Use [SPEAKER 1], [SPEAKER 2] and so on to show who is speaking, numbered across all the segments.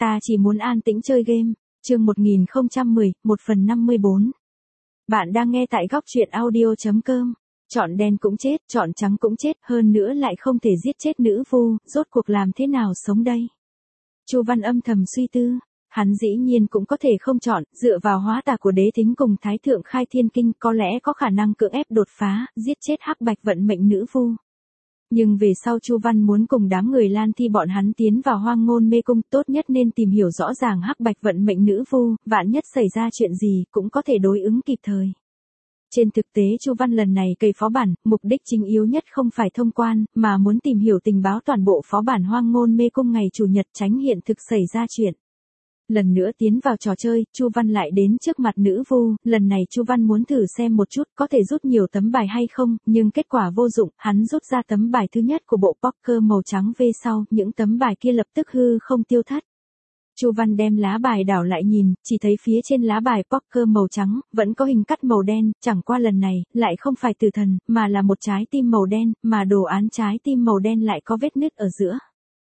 [SPEAKER 1] ta chỉ muốn an tĩnh chơi game. Chương 1010, 1/54. Bạn đang nghe tại góc truyện audio.com. Chọn đen cũng chết, chọn trắng cũng chết, hơn nữa lại không thể giết chết nữ vu, rốt cuộc làm thế nào sống đây? Chu Văn âm thầm suy tư, hắn dĩ nhiên cũng có thể không chọn, dựa vào hóa tà của đế thính cùng thái thượng khai thiên kinh có lẽ có khả năng cưỡng ép đột phá, giết chết hắc bạch vận mệnh nữ vu. Nhưng về sau Chu Văn muốn cùng đám người Lan Thi bọn hắn tiến vào Hoang Ngôn Mê Cung, tốt nhất nên tìm hiểu rõ ràng hắc bạch vận mệnh nữ vu, vạn nhất xảy ra chuyện gì cũng có thể đối ứng kịp thời. Trên thực tế Chu Văn lần này cày phó bản, mục đích chính yếu nhất không phải thông quan, mà muốn tìm hiểu tình báo toàn bộ phó bản Hoang Ngôn Mê Cung ngày Chủ nhật tránh hiện thực xảy ra chuyện. Lần nữa tiến vào trò chơi, Chu Văn lại đến trước mặt nữ vu, lần này Chu Văn muốn thử xem một chút có thể rút nhiều tấm bài hay không, nhưng kết quả vô dụng, hắn rút ra tấm bài thứ nhất của bộ poker màu trắng về sau, những tấm bài kia lập tức hư không tiêu thất. Chu Văn đem lá bài đảo lại nhìn, chỉ thấy phía trên lá bài poker màu trắng, vẫn có hình cắt màu đen, chẳng qua lần này, lại không phải tử thần, mà là một trái tim màu đen, mà đồ án trái tim màu đen lại có vết nứt ở giữa.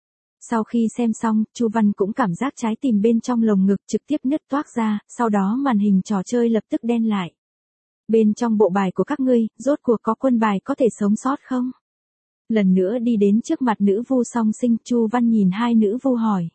[SPEAKER 1] Sau khi xem xong, Chu Văn cũng cảm giác trái tim bên trong lồng ngực trực tiếp nứt toác ra, sau đó màn hình trò chơi lập tức đen lại. Bên trong bộ bài của các ngươi, rốt cuộc có quân bài có thể sống sót không? Lần nữa đi đến trước mặt nữ vu song sinh, Chu Văn nhìn hai nữ vu hỏi.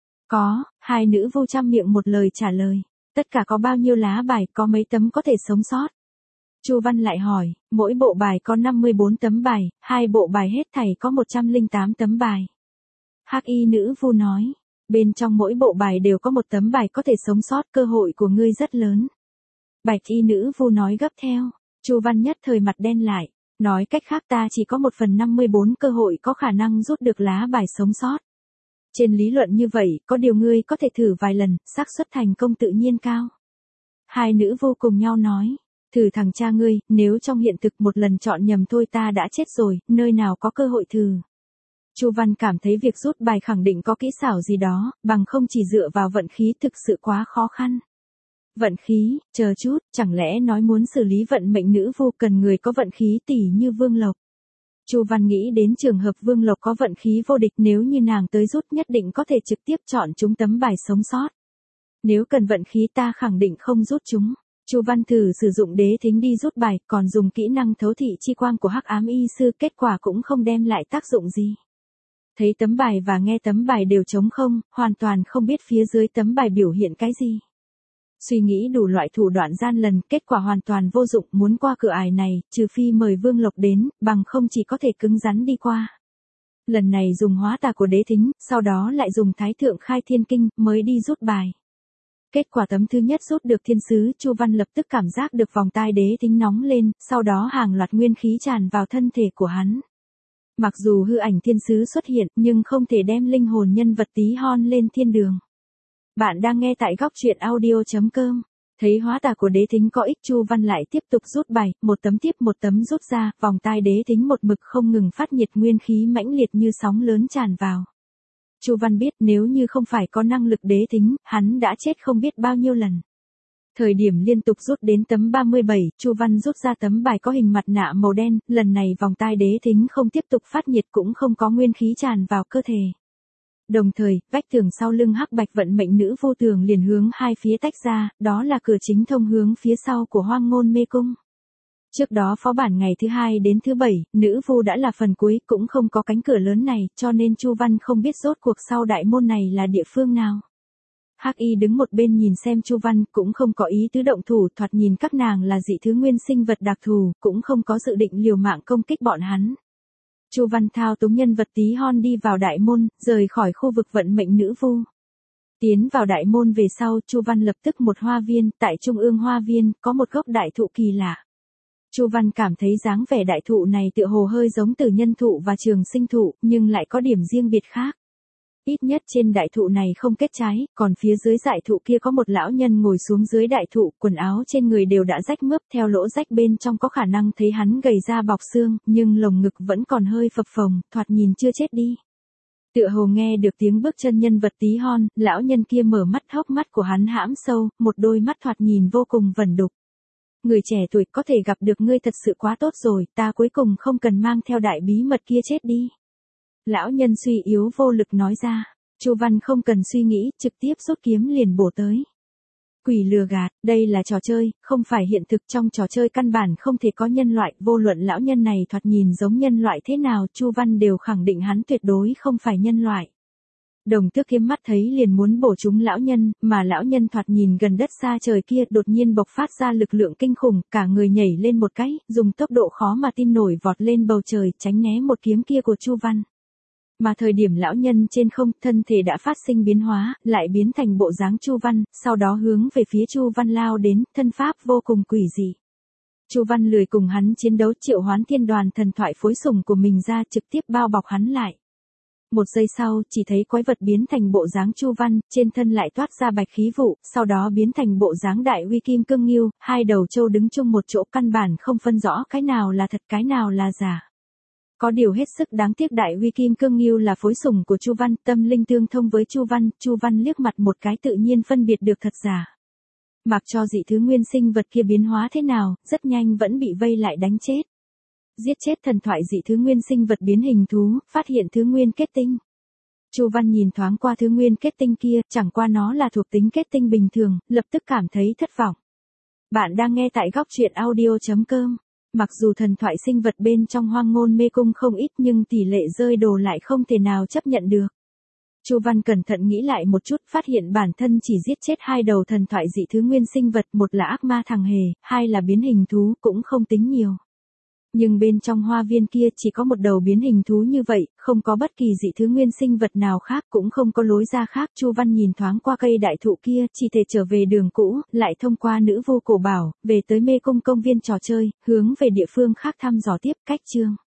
[SPEAKER 1] Có, hai nữ vu chăm miệng một lời trả lời. Tất cả có bao nhiêu lá bài, có mấy tấm có thể sống sót? Chu Văn lại hỏi, mỗi bộ bài có 54 tấm bài, hai bộ bài hết thảy có 108 tấm bài. Hắc y nữ vu nói, bên trong mỗi bộ bài đều có một tấm bài có thể sống sót, cơ hội của ngươi rất lớn. Bạch y nữ vu nói gấp theo, Chu Văn nhất thời mặt đen lại, nói cách khác ta chỉ có 1/54 cơ hội có khả năng rút được lá bài sống sót. Trên lý luận như vậy, có điều ngươi có thể thử vài lần, xác suất thành công tự nhiên cao. Hai nữ vô cùng nhau nói, thử thằng cha ngươi, nếu trong hiện thực một lần chọn nhầm thôi ta đã chết rồi, nơi nào có cơ hội thử. Chu Văn cảm thấy việc rút bài khẳng định có kỹ xảo gì đó, bằng không chỉ dựa vào vận khí thực sự quá khó khăn. Vận khí, chờ chút, chẳng lẽ nói muốn xử lý vận mệnh nữ vu cần người có vận khí tỷ như Vương Lộc. Chu Văn nghĩ đến trường hợp Vương Lộc có vận khí vô địch, nếu như nàng tới rút nhất định có thể trực tiếp chọn chúng tấm bài sống sót. Nếu cần vận khí ta khẳng định không rút chúng. Chu Văn thử sử dụng đế thính đi rút bài, còn dùng kỹ năng thấu thị chi quang của Hắc Ám Y Sư, kết quả cũng không đem lại tác dụng gì. Thấy tấm bài và nghe tấm bài đều trống không, hoàn toàn không biết phía dưới tấm bài biểu hiện cái gì. Suy nghĩ đủ loại thủ đoạn gian lần, kết quả hoàn toàn vô dụng, muốn qua cửa ải này, trừ phi mời Vương Lộc đến, bằng không chỉ có thể cứng rắn đi qua. Lần này dùng hóa tà của đế thính, sau đó lại dùng thái thượng khai thiên kinh, mới đi rút bài. Kết quả tấm thứ nhất rút được thiên sứ, Chu Văn lập tức cảm giác được vòng tai đế thính nóng lên, sau đó hàng loạt nguyên khí tràn vào thân thể của hắn. Mặc dù hư ảnh thiên sứ xuất hiện, nhưng không thể đem linh hồn nhân vật tí hon lên thiên đường. Bạn đang nghe tại góc truyện audio.com. Thấy hóa tà của đế thính có ích, Chu Văn lại tiếp tục rút bài, một tấm tiếp một tấm rút ra, vòng tai đế thính một mực không ngừng phát nhiệt, nguyên khí mãnh liệt như sóng lớn tràn vào. Chu Văn biết nếu như không phải có năng lực đế thính, hắn đã chết không biết bao nhiêu lần. Thời điểm liên tục rút đến tấm 37, Chu Văn rút ra tấm bài có hình mặt nạ màu đen, lần này vòng tai đế thính không tiếp tục phát nhiệt, cũng không có nguyên khí tràn vào cơ thể. Đồng thời, vách tường sau lưng hắc bạch vận mệnh nữ vô tường liền hướng hai phía tách ra, đó là cửa chính thông hướng phía sau của Hoang Ngôn Mê Cung. Trước đó phó bản ngày thứ 2 đến thứ 7, nữ vu đã là phần cuối, cũng không có cánh cửa lớn này, cho nên Chu Văn không biết rốt cuộc sau đại môn này là địa phương nào. Hắc Y đứng một bên nhìn xem Chu Văn, cũng không có ý tứ động thủ, thoạt nhìn các nàng là dị thứ nguyên sinh vật đặc thù, cũng không có dự định liều mạng công kích bọn hắn. Chu Văn thao túng nhân vật tí hon đi vào đại môn, rời khỏi khu vực vận mệnh nữ vu. Tiến vào đại môn về sau, Chu Văn lập tức một hoa viên, tại trung ương hoa viên, có một gốc đại thụ kỳ lạ. Chu Văn cảm thấy dáng vẻ đại thụ này tựa hồ hơi giống tử nhân thụ và trường sinh thụ, nhưng lại có điểm riêng biệt khác. Ít nhất trên đại thụ này không kết trái, còn phía dưới dại thụ kia có một lão nhân ngồi xuống dưới đại thụ, quần áo trên người đều đã rách mướp, theo lỗ rách bên trong có khả năng thấy hắn gầy ra bọc xương, nhưng lồng ngực vẫn còn hơi phập phồng, thoạt nhìn chưa chết đi. Tựa hồ nghe được tiếng bước chân nhân vật tí hon, lão nhân kia mở mắt, hốc mắt của hắn hãm sâu, một đôi mắt thoạt nhìn vô cùng vẩn đục. Người trẻ tuổi, có thể gặp được ngươi thật sự quá tốt rồi, ta cuối cùng không cần mang theo đại bí mật kia chết đi. Lão nhân suy yếu vô lực nói ra. Chu Văn không cần suy nghĩ, trực tiếp rút kiếm liền bổ tới. Quỷ lừa gạt, đây là trò chơi, không phải hiện thực, trong trò chơi căn bản không thể có nhân loại, vô luận lão nhân này thoạt nhìn giống nhân loại thế nào, Chu Văn đều khẳng định hắn tuyệt đối không phải nhân loại. Đồng Tước Kiếm mắt thấy liền muốn bổ trúng lão nhân, mà lão nhân thoạt nhìn gần đất xa trời kia đột nhiên bộc phát ra lực lượng kinh khủng, cả người nhảy lên một cái, dùng tốc độ khó mà tin nổi vọt lên bầu trời, tránh né một kiếm kia của Chu Văn. Mà thời điểm lão nhân trên không, thân thể đã phát sinh biến hóa, lại biến thành bộ dáng Chu Văn, sau đó hướng về phía Chu Văn lao đến, thân pháp vô cùng quỷ dị. Chu Văn lười cùng hắn chiến đấu, triệu hoán thiên đoàn thần thoại phối sủng của mình ra, trực tiếp bao bọc hắn lại. Một giây sau, chỉ thấy quái vật biến thành bộ dáng Chu Văn, trên thân lại toát ra bạch khí vụ, sau đó biến thành bộ dáng đại uy kim cương ngưu, hai đầu trâu đứng chung một chỗ, căn bản không phân rõ cái nào là thật cái nào là giả. Có điều hết sức đáng tiếc, đại uy kim cương ngưu là phối sủng của Chu Văn, tâm linh tương thông với Chu Văn liếc mặt một cái tự nhiên phân biệt được thật giả. Mặc cho dị thứ nguyên sinh vật kia biến hóa thế nào, rất nhanh vẫn bị vây lại đánh chết. Giết chết thần thoại dị thứ nguyên sinh vật biến hình thú, phát hiện thứ nguyên kết tinh. Chu Văn nhìn thoáng qua thứ nguyên kết tinh kia, chẳng qua nó là thuộc tính kết tinh bình thường, lập tức cảm thấy thất vọng. Bạn đang nghe tại góc truyện audio.com. Mặc dù thần thoại sinh vật bên trong Hoang Ngôn Mê Cung không ít nhưng tỷ lệ rơi đồ lại không thể nào chấp nhận được. Chu Văn cẩn thận nghĩ lại một chút, phát hiện bản thân chỉ giết chết hai đầu thần thoại dị thứ nguyên sinh vật, một là ác ma thằng hề, hai là biến hình thú, cũng không tính nhiều. Nhưng bên trong hoa viên kia chỉ có một đầu biến hình thú như vậy, không có bất kỳ dị thứ nguyên sinh vật nào khác, cũng không có lối ra khác. Chu Văn nhìn thoáng qua cây đại thụ kia, chỉ thể trở về đường cũ, lại thông qua nữ vô cổ bảo, về tới mê cung công viên trò chơi, hướng về địa phương khác thăm dò tiếp. Cách chương